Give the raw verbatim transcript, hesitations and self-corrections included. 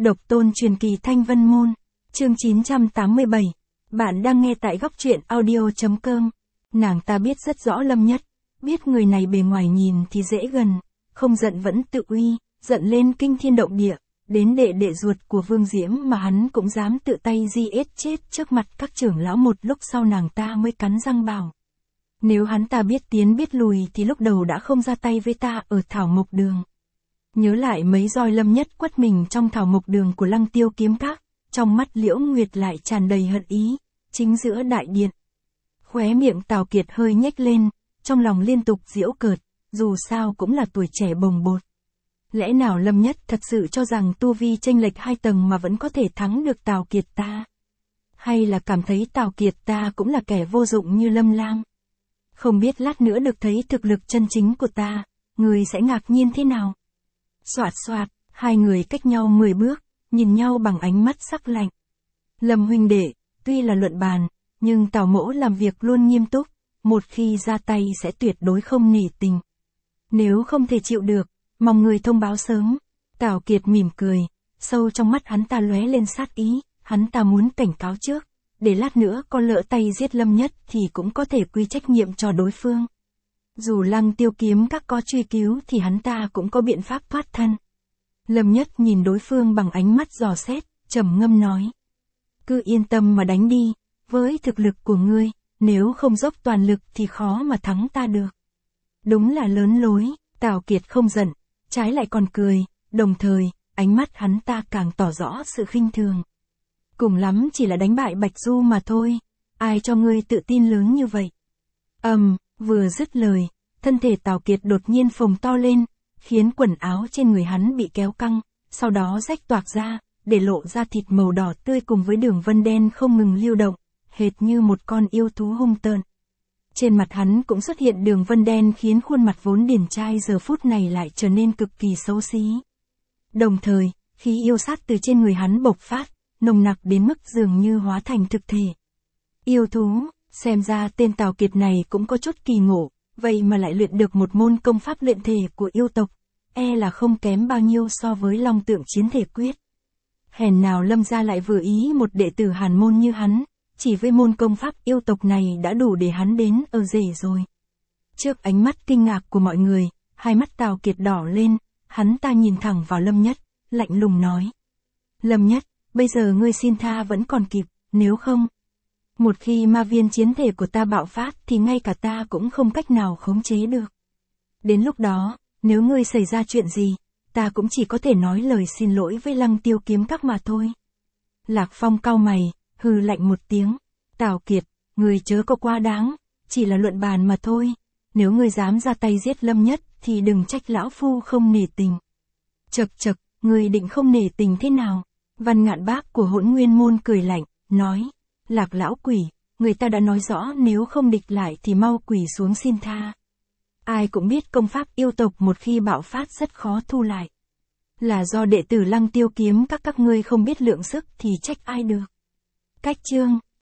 Độc tôn truyền kỳ Thanh Vân Môn, chương chín trăm tám mươi bảy. Bạn đang nghe tại góc truyện audio.com. Nàng ta biết rất rõ Lâm Nhất, biết người này bề ngoài nhìn thì dễ gần, không giận vẫn tự uy, giận lên kinh thiên động địa, đến đệ đệ ruột của Vương Diễm mà hắn cũng dám tự tay giết chết trước mặt các trưởng lão. Một lúc sau nàng ta mới cắn răng bảo: nếu hắn ta biết tiến biết lùi thì lúc đầu đã không ra tay với ta ở Thảo Mộc Đường. Nhớ lại mấy roi Lâm Nhất quất mình trong Thảo Mộc Đường của Lăng Tiêu Kiếm Các, trong mắt Liễu Nguyệt lại tràn đầy hận ý, chính giữa đại điện. Khóe miệng Tào Kiệt hơi nhếch lên, trong lòng liên tục giễu cợt, dù sao cũng là tuổi trẻ bồng bột. Lẽ nào Lâm Nhất thật sự cho rằng tu vi chênh lệch hai tầng mà vẫn có thể thắng được Tào Kiệt ta? Hay là cảm thấy Tào Kiệt ta cũng là kẻ vô dụng như Lâm Lam? Không biết lát nữa được thấy thực lực chân chính của ta, người sẽ ngạc nhiên thế nào? Soạt soạt, hai người cách nhau mười bước, nhìn nhau bằng ánh mắt sắc lạnh. Lâm huynh đệ, tuy là luận bàn, nhưng Tào mỗ làm việc luôn nghiêm túc, một khi ra tay sẽ tuyệt đối không nể tình. Nếu không thể chịu được, mong người thông báo sớm. Tào Kiệt mỉm cười, sâu trong mắt hắn ta lóe lên sát ý, hắn ta muốn cảnh cáo trước, để lát nữa có lỡ tay giết Lâm Nhất thì cũng có thể quy trách nhiệm cho đối phương. Dù Lăng Tiêu Kiếm Các có truy cứu thì hắn ta cũng có biện pháp thoát thân. Lâm Nhất nhìn đối phương bằng ánh mắt dò xét, trầm ngâm nói: cứ yên tâm mà đánh đi, với thực lực của ngươi, nếu không dốc toàn lực thì khó mà thắng ta được. Đúng là lớn lối. Tào Kiệt không giận, trái lại còn cười, đồng thời, ánh mắt hắn ta càng tỏ rõ sự khinh thường. Cùng lắm chỉ là đánh bại Bạch Du mà thôi, ai cho ngươi tự tin lớn như vậy? Ầm, um, vừa dứt lời, thân thể Tào Kiệt đột nhiên phồng to lên, khiến quần áo trên người hắn bị kéo căng, sau đó rách toạc ra, để lộ ra thịt màu đỏ tươi cùng với đường vân đen không ngừng lưu động, hệt như một con yêu thú hung tợn. Trên mặt hắn cũng xuất hiện đường vân đen khiến khuôn mặt vốn điển trai giờ phút này lại trở nên cực kỳ xấu xí. Đồng thời, khí yêu sát từ trên người hắn bộc phát, nồng nặc đến mức dường như hóa thành thực thể. Yêu thú, xem ra tên Tào Kiệt này cũng có chút kỳ ngộ, vậy mà lại luyện được một môn công pháp luyện thể của yêu tộc, e là không kém bao nhiêu so với Long Tượng Chiến Thể Quyết. Hèn nào Lâm gia lại vừa ý một đệ tử hàn môn như hắn, chỉ với môn công pháp yêu tộc này đã đủ để hắn đến ở rể rồi. Trước ánh mắt kinh ngạc của mọi người, hai mắt Tào Kiệt đỏ lên, hắn ta nhìn thẳng vào Lâm Nhất, lạnh lùng nói: Lâm Nhất, bây giờ ngươi xin tha vẫn còn kịp, nếu không, một khi ma viên chiến thể của ta bạo phát thì ngay cả ta cũng không cách nào khống chế được. Đến lúc đó, nếu ngươi xảy ra chuyện gì, ta cũng chỉ có thể nói lời xin lỗi với Lăng Tiêu Kiếm Các mà thôi. Lạc Phong cau mày, hừ lạnh một tiếng: Tào Kiệt, ngươi chớ có quá đáng, chỉ là luận bàn mà thôi, nếu ngươi dám ra tay giết Lâm Nhất thì đừng trách lão phu không nể tình. Chậc chậc, ngươi định không nể tình thế nào? Văn Ngạn Bác của Hỗn Nguyên Môn cười lạnh, nói: Lạc lão quỷ, người ta đã nói rõ nếu không địch lại thì mau quỳ xuống xin tha. Ai cũng biết công pháp yêu tộc một khi bạo phát rất khó thu lại. Là do đệ tử Lăng Tiêu Kiếm Các các ngươi không biết lượng sức thì trách ai được. Cách chương